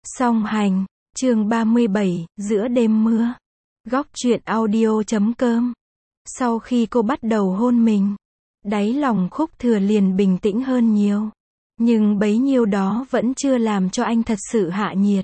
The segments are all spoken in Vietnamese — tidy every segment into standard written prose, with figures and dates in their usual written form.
Song hành, chương 37, giữa đêm mưa. Góc truyện audio.com. Sau khi cô bắt đầu hôn mình, đáy lòng Khúc Thừa liền bình tĩnh hơn nhiều. Nhưng bấy nhiêu đó vẫn chưa làm cho anh thật sự hạ nhiệt.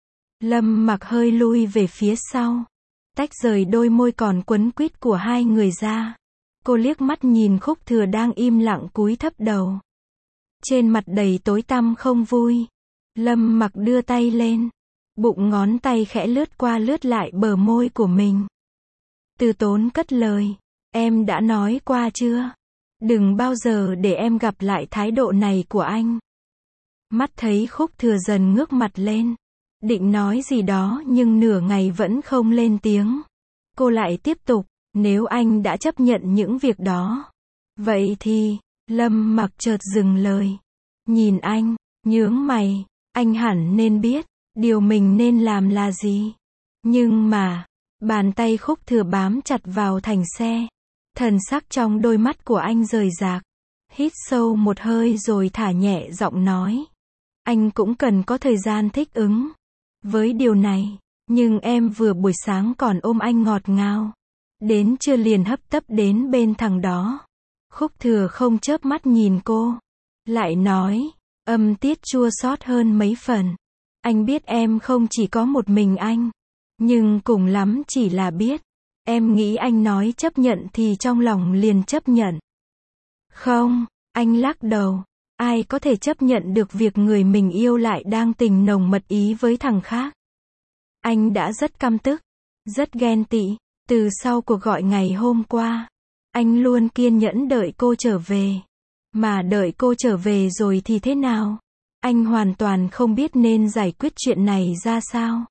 Lâm Mặc hơi lui về phía sau, tách rời đôi môi còn quấn quýt của hai người ra. Cô liếc mắt nhìn Khúc Thừa đang im lặng cúi thấp đầu, trên mặt đầy tối tăm không vui. Lâm Mặc đưa tay lên, bụng ngón tay khẽ lướt qua lướt lại bờ môi của mình. Từ tốn cất lời, em đã nói qua chưa? Đừng bao giờ để em gặp lại thái độ này của anh. Mắt thấy Khúc Thừa dần ngước mặt lên, định nói gì đó nhưng nửa ngày vẫn không lên tiếng. Cô lại tiếp tục, nếu anh đã chấp nhận những việc đó, vậy thì, Lâm Mặc chợt dừng lời, nhìn anh, nhướng mày, anh hẳn nên biết, điều mình nên làm là gì. Nhưng mà, bàn tay Khúc Thừa bám chặt vào thành xe, thần sắc trong đôi mắt của anh rời rạc. Hít sâu một hơi rồi thả nhẹ giọng nói, anh cũng cần có thời gian thích ứng với điều này. Nhưng em vừa buổi sáng còn ôm anh ngọt ngào, đến trưa liền hấp tấp đến bên thằng đó. Khúc Thừa không chớp mắt nhìn cô, lại nói, âm tiết chua xót hơn mấy phần. Anh biết em không chỉ có một mình anh, nhưng cùng lắm chỉ là biết. Em nghĩ anh nói chấp nhận thì trong lòng liền chấp nhận. Không, anh lắc đầu, ai có thể chấp nhận được việc người mình yêu lại đang tình nồng mật ý với thằng khác. Anh đã rất căm tức, rất ghen tị. Từ sau cuộc gọi ngày hôm qua, anh luôn kiên nhẫn đợi cô trở về. Mà đợi cô trở về rồi thì thế nào? Anh hoàn toàn không biết nên giải quyết chuyện này ra sao.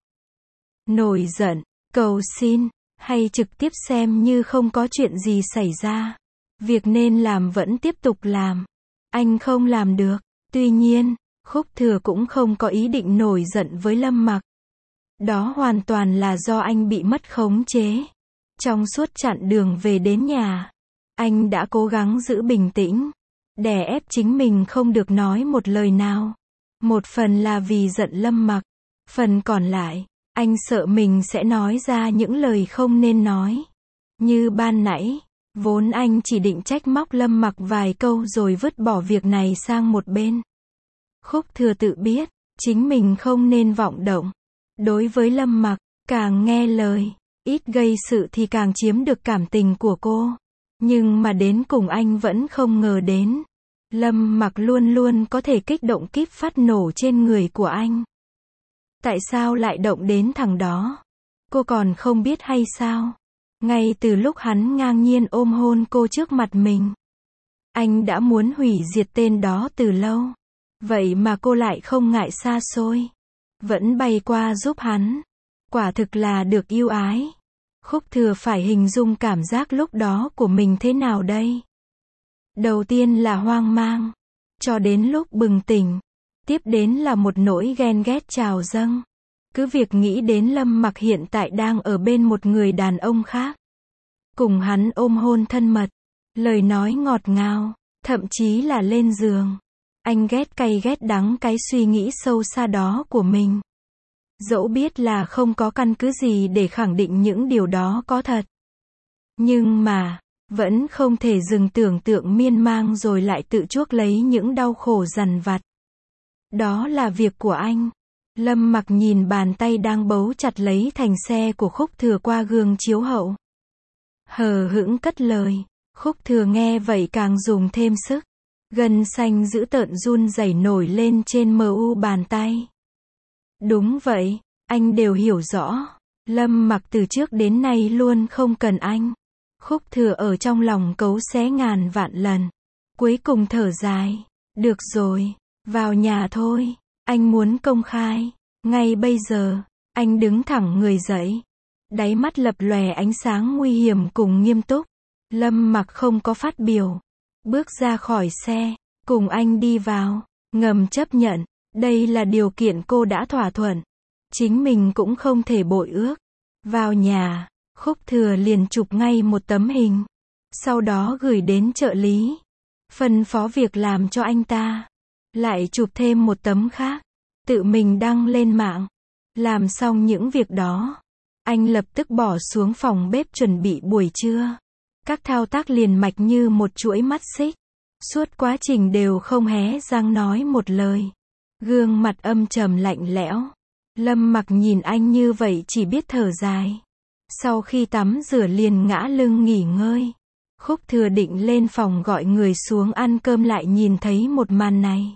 Nổi giận, cầu xin, hay trực tiếp xem như không có chuyện gì xảy ra. Việc nên làm vẫn tiếp tục làm. Anh không làm được. Tuy nhiên, Khúc Thừa cũng không có ý định nổi giận với Lâm Mặc. Đó hoàn toàn là do anh bị mất khống chế. Trong suốt chặng đường về đến nhà, anh đã cố gắng giữ bình tĩnh, đè ép chính mình không được nói một lời nào. Một phần là vì giận Lâm Mặc, phần còn lại, anh sợ mình sẽ nói ra những lời không nên nói. Như ban nãy, vốn anh chỉ định trách móc Lâm Mặc vài câu rồi vứt bỏ việc này sang một bên. Khúc Thừa tự biết, chính mình không nên vọng động. Đối với Lâm Mặc, càng nghe lời, ít gây sự thì càng chiếm được cảm tình của cô. Nhưng mà đến cùng anh vẫn không ngờ đến, Lâm Mặc luôn luôn có thể kích động kíp phát nổ trên người của anh. Tại sao lại động đến thằng đó? Cô còn không biết hay sao? Ngay từ lúc hắn ngang nhiên ôm hôn cô trước mặt mình, anh đã muốn hủy diệt tên đó từ lâu. Vậy mà cô lại không ngại xa xôi, vẫn bay qua giúp hắn. Quả thực là được yêu ái. Khúc Thừa phải hình dung cảm giác lúc đó của mình thế nào đây? Đầu tiên là hoang mang, cho đến lúc bừng tỉnh. Tiếp đến là một nỗi ghen ghét trào dâng. Cứ việc nghĩ đến Lâm Mặc hiện tại đang ở bên một người đàn ông khác, cùng hắn ôm hôn thân mật, lời nói ngọt ngào, thậm chí là lên giường. Anh ghét cay ghét đắng cái suy nghĩ sâu xa đó của mình. Dẫu biết là không có căn cứ gì để khẳng định những điều đó có thật. Nhưng mà, vẫn không thể dừng tưởng tượng miên man rồi lại tự chuốc lấy những đau khổ dằn vặt. Đó là việc của anh. Lâm Mặc nhìn bàn tay đang bấu chặt lấy thành xe của Khúc Thừa qua gương chiếu hậu, hờ hững cất lời. Khúc Thừa nghe vậy càng dùng thêm sức. Gân xanh dữ tợn run rẩy nổi lên trên mu bàn tay. Đúng vậy, anh đều hiểu rõ. Lâm Mặc từ trước đến nay luôn không cần anh. Khúc Thừa ở trong lòng cấu xé ngàn vạn lần. Cuối cùng thở dài. Được rồi, vào nhà thôi. Anh muốn công khai. Ngay bây giờ, anh đứng thẳng người dậy. Đáy mắt lập lòe ánh sáng nguy hiểm cùng nghiêm túc. Lâm Mặc không có phát biểu. Bước ra khỏi xe, cùng anh đi vào. Ngầm chấp nhận, đây là điều kiện cô đã thỏa thuận. Chính mình cũng không thể bội ước. Vào nhà, Khúc Thừa liền chụp ngay một tấm hình. Sau đó gửi đến trợ lý, phân phó việc làm cho anh ta. Lại chụp thêm một tấm khác. tự mình đăng lên mạng. Làm xong những việc đó, anh lập tức bỏ xuống phòng bếp chuẩn bị buổi trưa. Các thao tác liền mạch như một chuỗi mắt xích. Suốt quá trình đều không hé răng nói một lời. Gương mặt âm trầm lạnh lẽo. Lâm Mặc nhìn anh như vậy chỉ biết thở dài. Sau khi tắm rửa liền ngã lưng nghỉ ngơi. Khúc Thừa định lên phòng gọi người xuống ăn cơm lại nhìn thấy một màn này.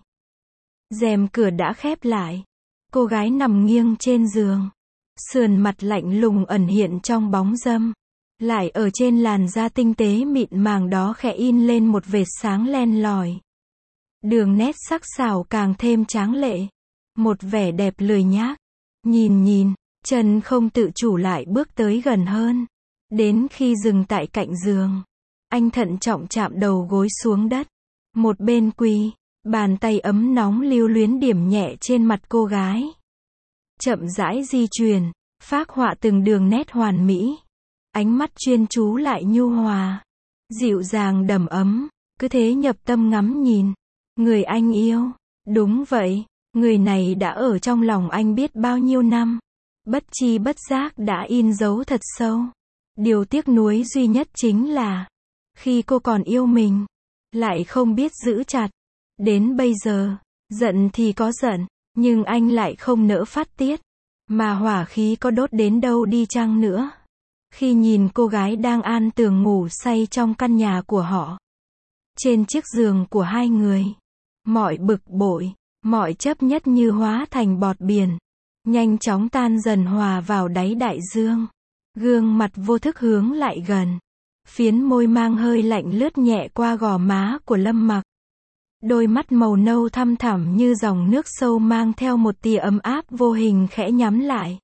Rèm cửa đã khép lại. Cô gái nằm nghiêng trên giường. Sườn mặt lạnh lùng ẩn hiện trong bóng râm. Lại ở trên làn da tinh tế mịn màng đó khẽ in lên một vệt sáng len lỏi. Đường nét sắc sảo càng thêm tráng lệ. Một vẻ đẹp lười nhác. Nhìn, chân không tự chủ lại bước tới gần hơn. Đến khi dừng tại cạnh giường, anh thận trọng chạm đầu gối xuống đất. Một bên quỳ, bàn tay ấm nóng lưu luyến điểm nhẹ trên mặt cô gái. Chậm rãi di chuyển, phác họa từng đường nét hoàn mỹ. Ánh mắt chuyên chú lại nhu hòa, dịu dàng đầm ấm, cứ thế nhập tâm ngắm nhìn. Người anh yêu, đúng vậy, người này đã ở trong lòng anh biết bao nhiêu năm. Bất chi bất giác đã in dấu thật sâu. Điều tiếc nuối duy nhất chính là, khi cô còn yêu mình, lại không biết giữ chặt. Đến bây giờ, giận thì có giận, nhưng anh lại không nỡ phát tiết. Mà hỏa khí có đốt đến đâu đi chăng nữa. Khi nhìn cô gái đang an tường ngủ say trong căn nhà của họ. Trên chiếc giường của hai người, mọi bực bội, mọi chấp nhất như hóa thành bọt biển. Nhanh chóng tan dần hòa vào đáy đại dương. Gương mặt vô thức hướng lại gần. Phiến môi mang hơi lạnh lướt nhẹ qua gò má của Lâm Mặc. Đôi mắt màu nâu thăm thẳm như dòng nước sâu mang theo một tia ấm áp vô hình khẽ nhắm lại.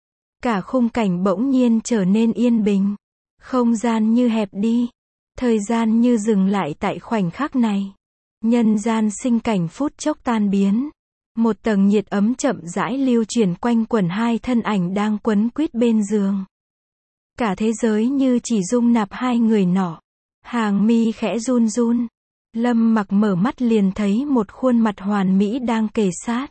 Cả khung cảnh bỗng nhiên trở nên yên bình. Không gian như hẹp đi. Thời gian như dừng lại tại khoảnh khắc này. Nhân gian sinh cảnh phút chốc tan biến. Một tầng nhiệt ấm chậm rãi lưu chuyển quanh quẩn hai thân ảnh đang quấn quýt bên giường. Cả thế giới như chỉ dung nạp hai người nọ. Hàng mi khẽ run run. Lâm Mặc mở mắt liền thấy một khuôn mặt hoàn mỹ đang kề sát.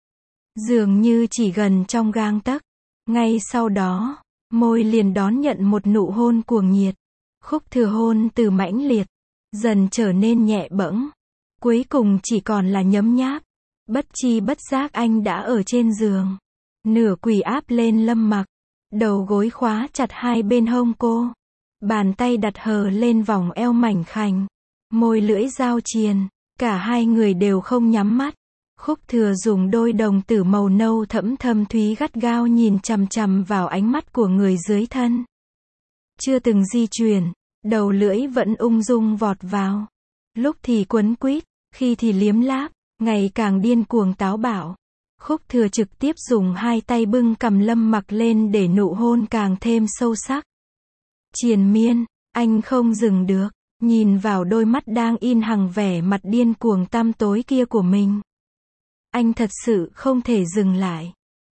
Dường như chỉ gần trong gang tấc. Ngay sau đó, môi liền đón nhận một nụ hôn cuồng nhiệt. Khúc Thừa hôn từ mãnh liệt, dần trở nên nhẹ bẫng. Cuối cùng chỉ còn là nhấm nháp. Bất chi bất giác anh đã ở trên giường. Nửa quỳ áp lên Lâm Mặc. Đầu gối khóa chặt hai bên hông cô. Bàn tay đặt hờ lên vòng eo mảnh khảnh. Môi lưỡi giao triền. Cả hai người đều không nhắm mắt. Khúc Thừa dùng đôi đồng tử màu nâu thẫm thâm thúy gắt gao nhìn chằm chằm vào ánh mắt của người dưới thân. Chưa từng di chuyển, đầu lưỡi vẫn ung dung vọt vào. Lúc thì quấn quýt, khi thì liếm láp, ngày càng điên cuồng táo bạo. Khúc Thừa trực tiếp dùng hai tay bưng cằm Lâm Mặc lên để nụ hôn càng thêm sâu sắc. Triền miên, anh không dừng được, nhìn vào đôi mắt đang in hằng vẻ mặt điên cuồng tăm tối kia của mình. Anh thật sự không thể dừng lại.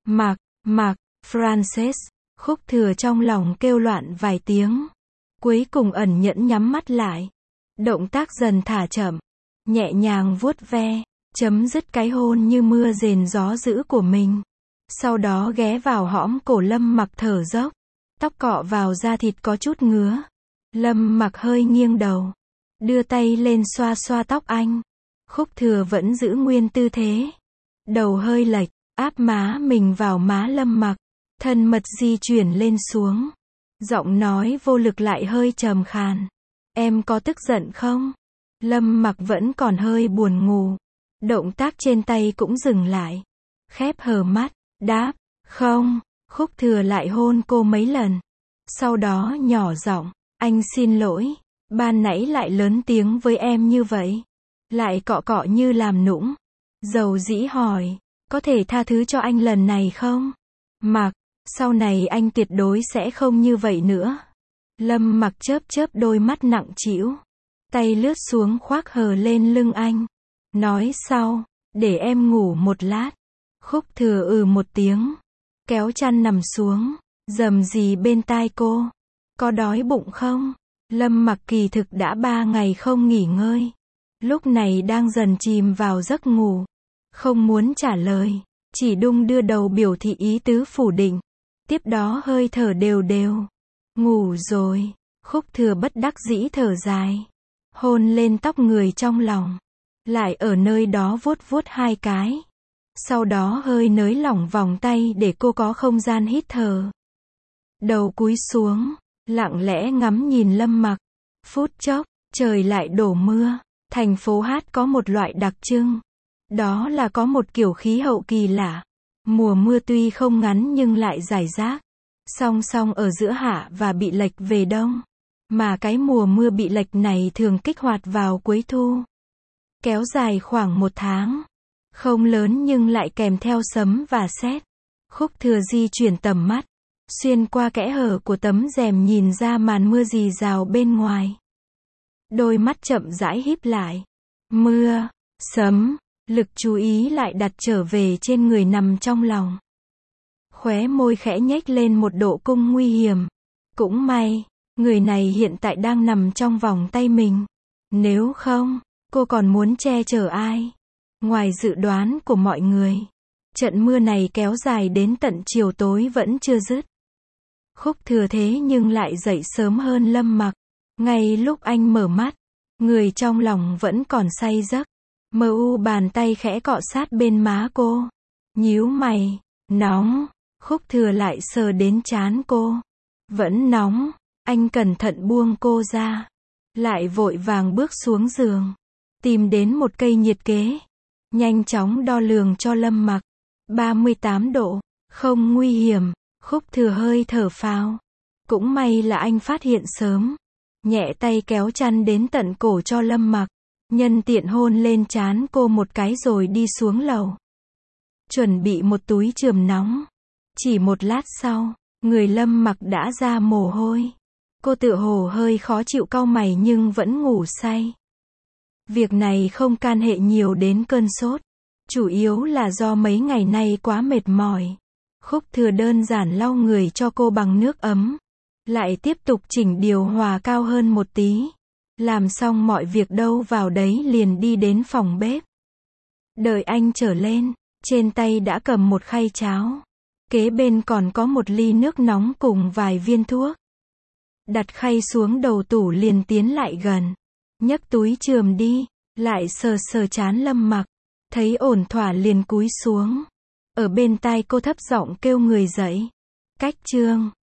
Mặc, Frances, Khúc Thừa trong lòng kêu loạn vài tiếng. Cuối cùng ẩn nhẫn nhắm mắt lại. Động tác dần thả chậm, nhẹ nhàng vuốt ve, chấm dứt cái hôn như mưa rền gió dữ của mình. Sau đó ghé vào hõm cổ Lâm Mặc thở dốc. Tóc cọ vào da thịt có chút ngứa. Lâm Mặc hơi nghiêng đầu, đưa tay lên xoa xoa tóc anh. Khúc Thừa vẫn giữ nguyên tư thế. Đầu hơi lệch, áp má mình vào má Lâm Mặc. Thân mật di chuyển lên xuống. Giọng nói vô lực lại hơi trầm khàn. Em có tức giận không? Lâm Mặc vẫn còn hơi buồn ngủ. Động tác trên tay cũng dừng lại. Khép hờ mắt, đáp, không. Khúc Thừa lại hôn cô mấy lần. Sau đó nhỏ giọng, anh xin lỗi. Ban nãy lại lớn tiếng với em như vậy. Lại cọ cọ như làm nũng. Dầu dĩ hỏi, có thể tha thứ cho anh lần này không? Mặc, sau này anh tuyệt đối sẽ không như vậy nữa. Lâm Mặc chớp chớp đôi mắt nặng trĩu. Tay lướt xuống khoác hờ lên lưng anh. Nói sau, để em ngủ một lát. Khúc Thừa một tiếng. Kéo chăn nằm xuống. Rầm rì bên tai cô. Có đói bụng không? Lâm Mặc kỳ thực đã 3 ngày không nghỉ ngơi. Lúc này đang dần chìm vào giấc ngủ. Không muốn trả lời. chỉ đung đưa đầu biểu thị ý tứ phủ định. Tiếp đó hơi thở đều đều. Ngủ rồi. Khúc Thừa bất đắc dĩ thở dài. Hôn lên tóc người trong lòng. Lại ở nơi đó vuốt vuốt hai cái. Sau đó hơi nới lỏng vòng tay để cô có không gian hít thở. Đầu cúi xuống, lặng lẽ ngắm nhìn Lâm Mặc. Phút chốc, trời lại đổ mưa. Thành phố Hát có một loại đặc trưng. Đó là có một kiểu khí hậu kỳ lạ. Mùa mưa tuy không ngắn nhưng lại rải rác. Song song ở giữa hạ và bị lệch về đông. Mà cái mùa mưa bị lệch này thường kích hoạt vào cuối thu. Kéo dài khoảng 1 tháng. Không lớn nhưng lại kèm theo sấm và sét. Khúc Thừa di chuyển tầm mắt. Xuyên qua kẽ hở của tấm rèm nhìn ra màn mưa rì rào bên ngoài. Đôi mắt chậm rãi híp lại. Mưa, sấm, lực chú ý lại đặt trở về trên người nằm trong lòng. Khóe môi khẽ nhếch lên một độ cung nguy hiểm. Cũng may, người này hiện tại đang nằm trong vòng tay mình. Nếu không, cô còn muốn che chở ai? Ngoài dự đoán của mọi người, trận mưa này kéo dài đến tận chiều tối vẫn chưa dứt. Khúc Thừa thế nhưng lại dậy sớm hơn Lâm Mặc. Ngay lúc anh mở mắt, người trong lòng vẫn còn say giấc. Mờ u bàn tay khẽ cọ sát bên má cô. Nhíu mày, nóng. Khúc Thừa lại sờ đến trán cô. Vẫn nóng. Anh cẩn thận buông cô ra. Lại vội vàng bước xuống giường. Tìm đến một cây nhiệt kế. Nhanh chóng đo lường cho Lâm Mặc. 38 độ. Không nguy hiểm. Khúc Thừa hơi thở phào. Cũng may là anh phát hiện sớm. Nhẹ tay kéo chăn đến tận cổ cho Lâm Mặc. Nhân tiện hôn lên trán cô một cái rồi đi xuống lầu. Chuẩn bị một túi chườm nóng. Chỉ một lát sau, người Lâm Mặc đã ra mồ hôi. Cô tựa hồ hơi khó chịu cau mày nhưng vẫn ngủ say. Việc này không can hệ nhiều đến cơn sốt. Chủ yếu là do mấy ngày nay quá mệt mỏi. Khúc Thừa đơn giản lau người cho cô bằng nước ấm. Lại tiếp tục chỉnh điều hòa cao hơn một tí. Làm xong mọi việc đâu vào đấy liền đi đến phòng bếp. Đợi anh trở lên, trên tay đã cầm một khay cháo. Kế bên còn có một ly nước nóng cùng vài viên thuốc. Đặt khay xuống đầu tủ liền tiến lại gần. Nhấc túi chườm đi, lại sờ sờ trán Lâm Mặc. Thấy ổn thỏa liền cúi xuống. Ở bên tai cô thấp giọng kêu người dậy. Cách chương